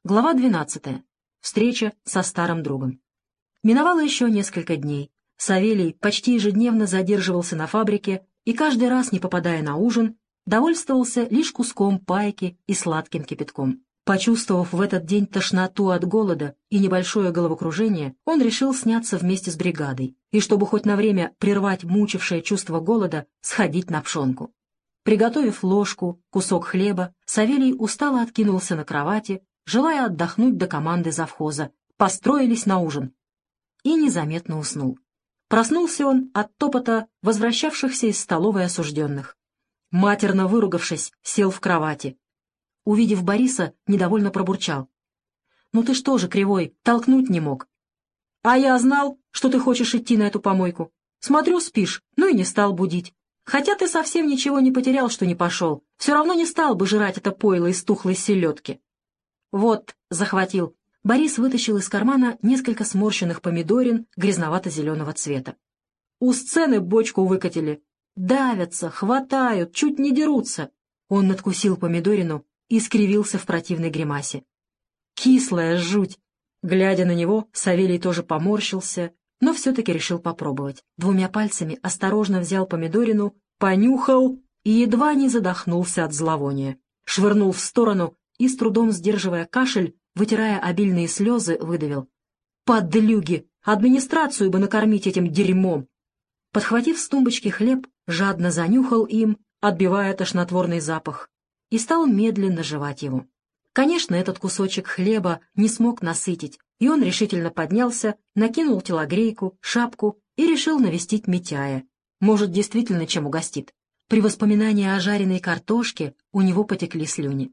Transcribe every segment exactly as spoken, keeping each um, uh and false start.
Глава двенадцатая. Встреча со старым другом. Миновало еще несколько дней. Савелий почти ежедневно задерживался на фабрике и каждый раз, не попадая на ужин, довольствовался лишь куском пайки и сладким кипятком. Почувствовав в этот день тошноту от голода и небольшое головокружение, он решил сняться вместе с бригадой и, чтобы хоть на время прервать мучившее чувство голода, сходить на пшенку. Приготовив ложку, кусок хлеба, Савелий устало откинулся на кровати, желая отдохнуть до команды завхоза. Построились на ужин. И незаметно уснул. Проснулся он от топота возвращавшихся из столовой осужденных. Матерно выругавшись, сел в кровати. Увидев Бориса, недовольно пробурчал. «Ну ты что же, кривой, толкнуть не мог?» «А я знал, что ты хочешь идти на эту помойку. Смотрю, спишь, ну и не стал будить. Хотя ты совсем ничего не потерял, что не пошел. Все равно не стал бы жрать это пойло из тухлой селедки». «Вот», — захватил. Борис вытащил из кармана несколько сморщенных помидорин грязновато-зеленого цвета. «У сцены бочку выкатили. Давятся, хватают, чуть не дерутся». Он надкусил помидорину и скривился в противной гримасе. «Кислая жуть!» Глядя на него, Савелий тоже поморщился, но все-таки решил попробовать. Двумя пальцами осторожно взял помидорину, понюхал и едва не задохнулся от зловония. Швырнул в сторону и, с трудом сдерживая кашель, вытирая обильные слезы, выдавил. «Подлюги! Администрацию бы накормить этим дерьмом!» Подхватив с тумбочки хлеб, жадно занюхал им, отбивая тошнотворный запах, и стал медленно жевать его. Конечно, этот кусочек хлеба не смог насытить, и он решительно поднялся, накинул телогрейку, шапку и решил навестить Митяя. Может, действительно чем угостит. При воспоминании о жареной картошке у него потекли слюни.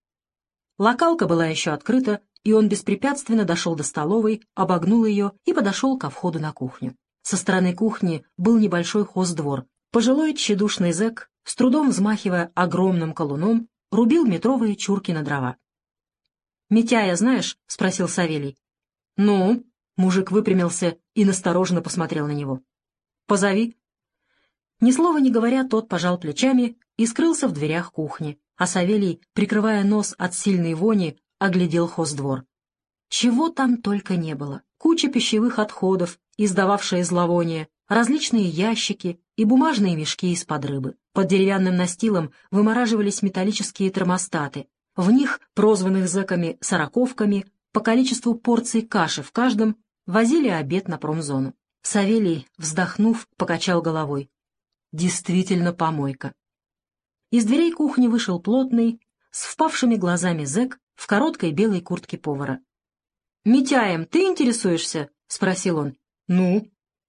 Локалка была еще открыта, и он беспрепятственно дошел до столовой, обогнул ее и подошел ко входу на кухню. Со стороны кухни был небольшой хоздвор. Пожилой тщедушный зэк, с трудом взмахивая огромным колуном, рубил метровые чурки на дрова. «Митяя знаешь?» — спросил Савелий. «Ну?» — мужик выпрямился и настороженно посмотрел на него. «Позови». Ни слова не говоря, тот пожал плечами и скрылся в дверях кухни, а Савелий, прикрывая нос от сильной вони, оглядел хоздвор. Чего там только не было. Куча пищевых отходов, издававшие зловоние, различные ящики и бумажные мешки из-под рыбы. Под деревянным настилом вымораживались металлические термостаты. В них, прозванных зэками сороковками, по количеству порций каши в каждом, возили обед на промзону. Савелий, вздохнув, покачал головой. Действительно помойка. Из дверей кухни вышел плотный, с впавшими глазами зэк в короткой белой куртке повара. «Митяем ты интересуешься?» — спросил он. «Ну?»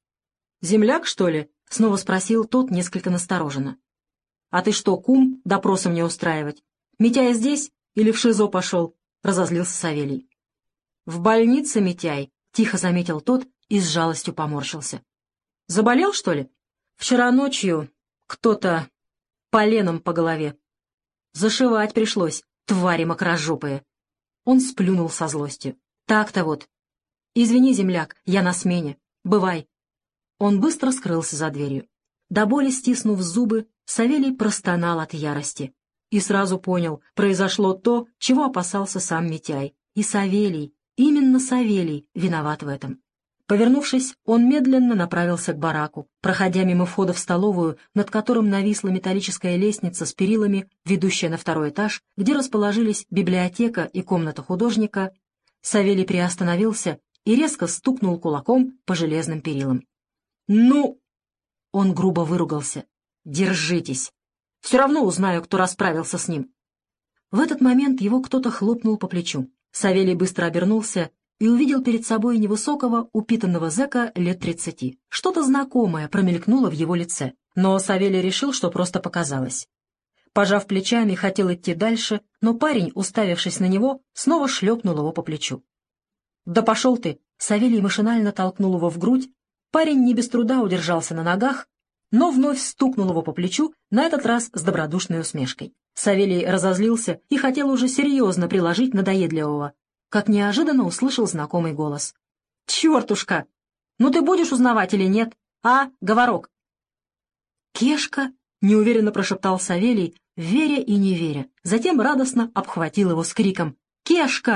«Земляк, что ли?» — снова спросил тот несколько настороженно. «А ты что, кум, допросы мне устраивать? Митяй здесь или в ШИЗО пошел?» — разозлился Савелий. «В больнице, Митяй», — тихо заметил тот и с жалостью поморщился. «Заболел, что ли? Вчера ночью кто-то поленом по голове. Зашивать пришлось, твари мокрожопые». Он сплюнул со злостью. «Так-то вот. Извини, земляк, я на смене. Бывай». Он быстро скрылся за дверью. До боли стиснув зубы, Савелий простонал от ярости. И сразу понял, произошло то, чего опасался сам Митяй. И Савелий, именно Савелий, виноват в этом. Повернувшись, он медленно направился к бараку, проходя мимо входа в столовую, над которым нависла металлическая лестница с перилами, ведущая на второй этаж, где расположились библиотека и комната художника. Савелий приостановился и резко стукнул кулаком по железным перилам. «Ну!» — он грубо выругался. «Держитесь! Все равно узнаю, кто расправился с ним». В этот момент его кто-то хлопнул по плечу. Савелий быстро обернулся и увидел перед собой невысокого, упитанного зэка лет тридцати. Что-то знакомое промелькнуло в его лице, но Савелий решил, что просто показалось. Пожав плечами, хотел идти дальше, но парень, уставившись на него, снова шлепнул его по плечу. «Да пошел ты!» — Савелий машинально толкнул его в грудь. Парень не без труда удержался на ногах, но вновь стукнул его по плечу, на этот раз с добродушной усмешкой. Савелий разозлился и хотел уже серьезно приложить надоедливого, как неожиданно услышал знакомый голос. «Чертушка! Ну ты будешь узнавать или нет? А, говорок?» «Кешка?» — неуверенно прошептал Савелий, веря и не веря. Затем радостно обхватил его с криком. «Кешка!»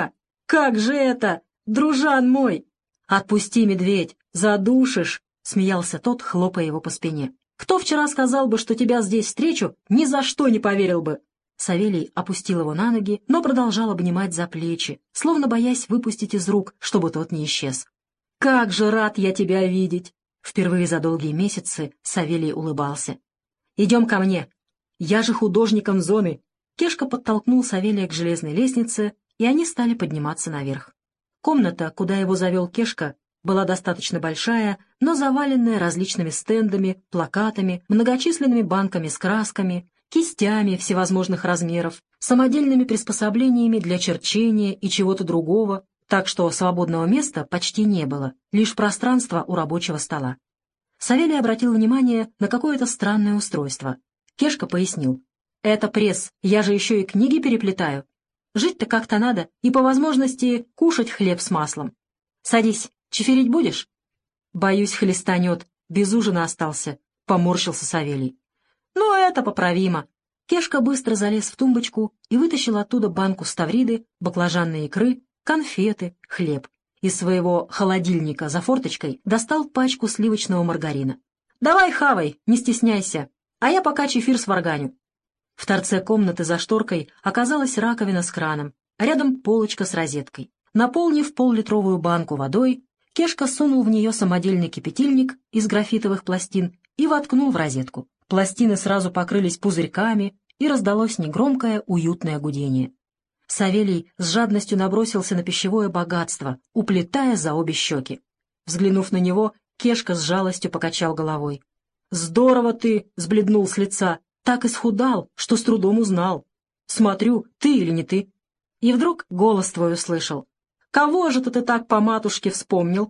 «Как же это, дружан мой!» «Отпусти, медведь, задушишь!» — смеялся тот, хлопая его по спине. «Кто вчера сказал бы, что тебя здесь встречу, ни за что не поверил бы!» Савелий опустил его на ноги, но продолжал обнимать за плечи, словно боясь выпустить из рук, чтобы тот не исчез. «Как же рад я тебя видеть!» Впервые за долгие месяцы Савелий улыбался. «Идем ко мне. Я же художником зоны». Кешка подтолкнул Савелия к железной лестнице, и они стали подниматься наверх. Комната, куда его завел Кешка, была достаточно большая, но заваленная различными стендами, плакатами, многочисленными банками с красками, кистями всевозможных размеров, самодельными приспособлениями для черчения и чего-то другого, так что свободного места почти не было, лишь пространство у рабочего стола. Савелий обратил внимание на какое-то странное устройство. Кешка пояснил. «Это пресс, я же еще и книги переплетаю. Жить-то как-то надо, и по возможности кушать хлеб с маслом. Садись, чиферить будешь?» «Боюсь, хлестанет, без ужина остался», — поморщился Савелий. «Ну, это поправимо». Кешка быстро залез в тумбочку и вытащил оттуда банку ставриды, баклажанной икры, конфеты, хлеб. Из своего холодильника за форточкой достал пачку сливочного маргарина. «Давай хавай, не стесняйся, а я пока чефир сварганю». В торце комнаты за шторкой оказалась раковина с краном, а рядом полочка с розеткой. Наполнив поллитровую банку водой, Кешка сунул в нее самодельный кипятильник из графитовых пластин и воткнул в розетку. Пластины сразу покрылись пузырьками, и раздалось негромкое, уютное гудение. Савелий с жадностью набросился на пищевое богатство, уплетая за обе щеки. Взглянув на него, Кешка с жалостью покачал головой. «Здорово ты!» — сбледнул с лица. «Так исхудал, что с трудом узнал. Смотрю, ты или не ты?» И вдруг голос твой услышал. «Кого же ты так по матушке вспомнил?»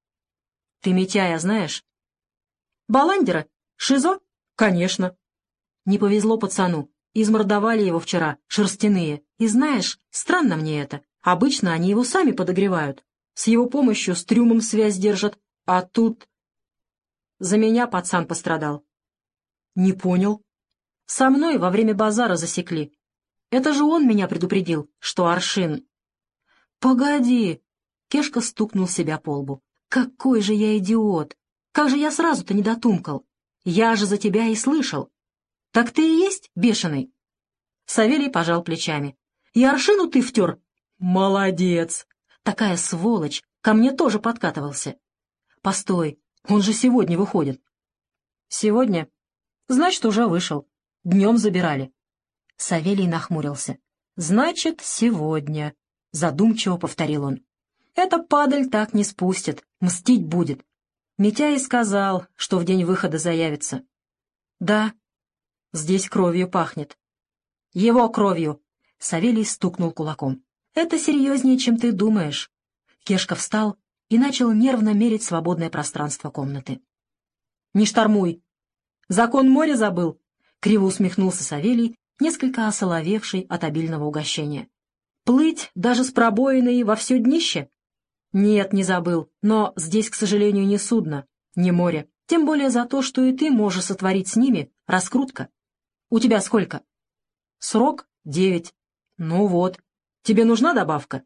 «Ты Митяя знаешь?» «Баландера? Шизо? Конечно». «Не повезло пацану. Измордовали его вчера, шерстяные. И знаешь, странно мне это. Обычно они его сами подогревают. С его помощью с трюмом связь держат. А тут...» «За меня пацан пострадал». «Не понял». «Со мной во время базара засекли. Это же он меня предупредил, что аршин...» «Погоди!» — Кешка стукнул себя по лбу. «Какой же я идиот! Как же я сразу-то не дотумкал! Я же за тебя и слышал! Так ты и есть бешеный?» Савелий пожал плечами. «И аршину ты втер?» «Молодец! Такая сволочь! Ко мне тоже подкатывался!» «Постой, он же сегодня выходит!» «Сегодня? Значит, уже вышел. Днем забирали». Савелий нахмурился. «Значит, сегодня», — задумчиво повторил он. «Эта падаль так не спустит, мстить будет. Митяй сказал, что в день выхода заявится». «Да, здесь кровью пахнет». «Его кровью!» — Савелий стукнул кулаком. «Это серьезнее, чем ты думаешь». Кешка встал и начал нервно мерить свободное пространство комнаты. «Не штормуй! Закон моря забыл!» — криво усмехнулся Савелий, несколько осоловевший от обильного угощения. «Плыть даже с пробоиной во все днище?» «Нет, не забыл, но здесь, к сожалению, не судно, не море. Тем более за то, что и ты можешь сотворить с ними раскрутка. У тебя сколько?» «Срок — девять. Ну вот. Тебе нужна добавка?»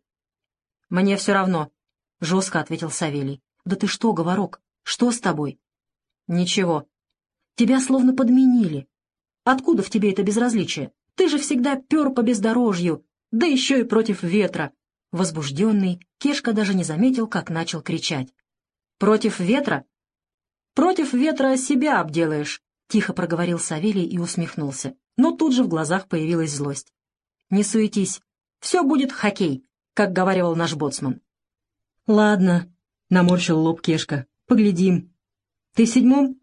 «Мне все равно», — жестко ответил Савелий. «Да ты что, Говорок, что с тобой?» «Ничего. Тебя словно подменили. Откуда в тебе это безразличие? Ты же всегда пер по бездорожью, да еще и против ветра». Возбужденный, Кешка даже не заметил, как начал кричать. «Против ветра?» «Против ветра себя обделаешь», — тихо проговорил Савелий и усмехнулся. Но тут же в глазах появилась злость. «Не суетись, все будет хоккей», как говаривал наш боцман. «Ладно», — наморщил лоб Кешка, — «поглядим. Ты в седьмом?»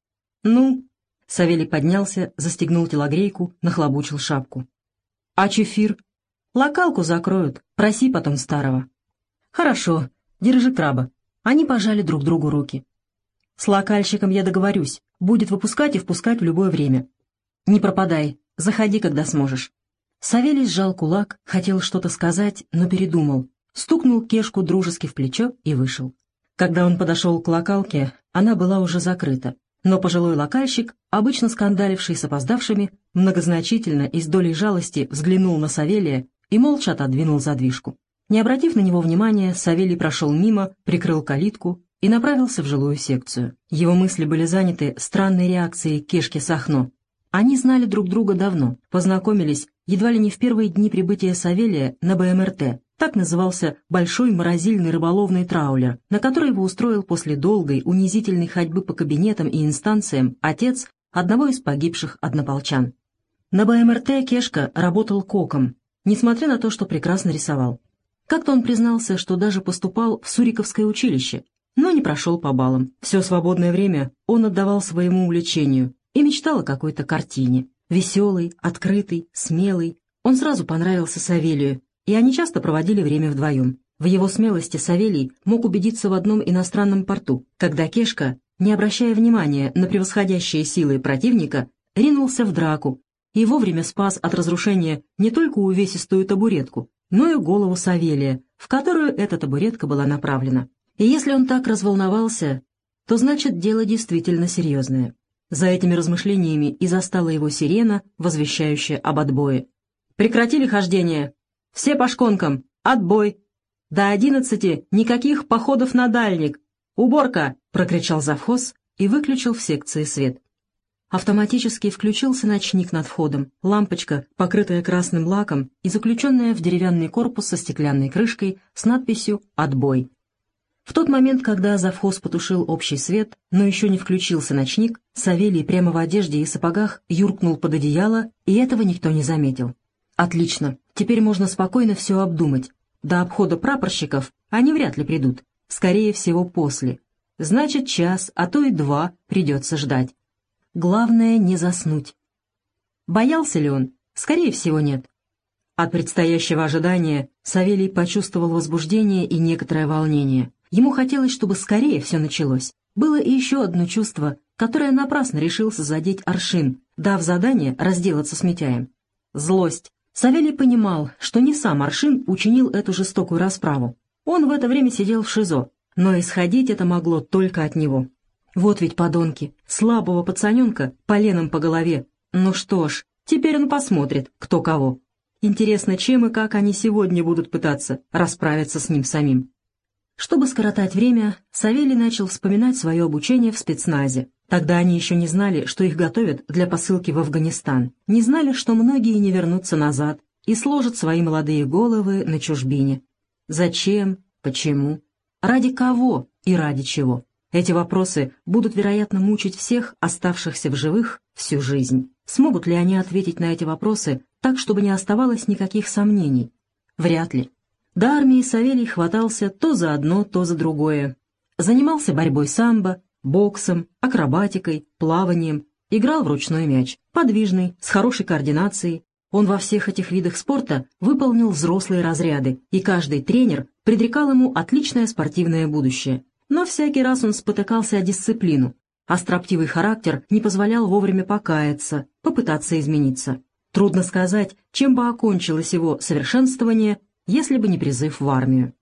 «Ну?» — Савелий поднялся, застегнул телогрейку, нахлобучил шапку. «А чефир?» «Локалку закроют, проси потом старого». «Хорошо, держи краба». Они пожали друг другу руки. «С локальщиком я договорюсь, будет выпускать и впускать в любое время. Не пропадай, заходи, когда сможешь». Савелий сжал кулак, хотел что-то сказать, но передумал, стукнул Кешку дружески в плечо и вышел. Когда он подошел к локалке, она была уже закрыта, но пожилой локальщик, обычно скандаливший с опоздавшими, многозначительно и с долей жалости взглянул на Савелия и молча отодвинул задвижку. Не обратив на него внимания, Савелий прошел мимо, прикрыл калитку и направился в жилую секцию. Его мысли были заняты странной реакцией Кешки Сахно. Они знали друг друга давно, познакомились едва ли не в первые дни прибытия Савелия на Бэ Эм Эр Тэ. Так назывался большой морозильный рыболовный траулер, на который его устроил после долгой, унизительной ходьбы по кабинетам и инстанциям отец одного из погибших однополчан. На Бэ Эм Эр Тэ Кешка работал коком, несмотря на то, что прекрасно рисовал. Как-то он признался, что даже поступал в Суриковское училище, но не прошел по баллам. Все свободное время он отдавал своему увлечению и мечтал о какой-то картине. Веселый, открытый, смелый. Он сразу понравился Савелию, и они часто проводили время вдвоем. В его смелости Савелий мог убедиться в одном иностранном порту, когда Кешка, не обращая внимания на превосходящие силы противника, ринулся в драку и вовремя спас от разрушения не только увесистую табуретку, но и голову Савелия, в которую эта табуретка была направлена. И если он так разволновался, то значит дело действительно серьезное. За этими размышлениями и застала его сирена, возвещающая об отбое. «Прекратили хождение! Все по шконкам! Отбой! До одиннадцати никаких походов на дальник! Уборка!» — прокричал завхоз и выключил в секции свет. Автоматически включился ночник над входом, лампочка, покрытая красным лаком и заключенная в деревянный корпус со стеклянной крышкой с надписью «Отбой». В тот момент, когда завхоз потушил общий свет, но еще не включился ночник, Савелий прямо в одежде и сапогах юркнул под одеяло, и этого никто не заметил. Отлично, теперь можно спокойно все обдумать. До обхода прапорщиков они вряд ли придут, скорее всего после. Значит, час, а то и два придется ждать. Главное не заснуть. Боялся ли он? Скорее всего, нет. От предстоящего ожидания Савелий почувствовал возбуждение и некоторое волнение. Ему хотелось, чтобы скорее все началось. Было и еще одно чувство, которое напрасно решился задеть Аршин, дав задание разделаться с Митяем. Злость. Савелий понимал, что не сам Аршин учинил эту жестокую расправу. Он в это время сидел в ШИЗО, но исходить это могло только от него. Вот ведь подонки, слабого пацаненка поленом по голове. Ну что ж, теперь он посмотрит, кто кого. Интересно, чем и как они сегодня будут пытаться расправиться с ним самим. Чтобы скоротать время, Савелий начал вспоминать свое обучение в спецназе. Тогда они еще не знали, что их готовят для посылки в Афганистан. Не знали, что многие не вернутся назад и сложат свои молодые головы на чужбине. Зачем? Почему? Ради кого и ради чего? Эти вопросы будут, вероятно, мучить всех оставшихся в живых всю жизнь. Смогут ли они ответить на эти вопросы так, чтобы не оставалось никаких сомнений? Вряд ли. До армии Савелий хватался то за одно, то за другое. Занимался борьбой самбо, боксом, акробатикой, плаванием, играл в ручной мяч, подвижный, с хорошей координацией. Он во всех этих видах спорта выполнил взрослые разряды, и каждый тренер предрекал ему отличное спортивное будущее. Но всякий раз он спотыкался о дисциплину, а строптивый характер не позволял вовремя покаяться, попытаться измениться. Трудно сказать, чем бы окончилось его совершенствование, если бы не призыв в армию.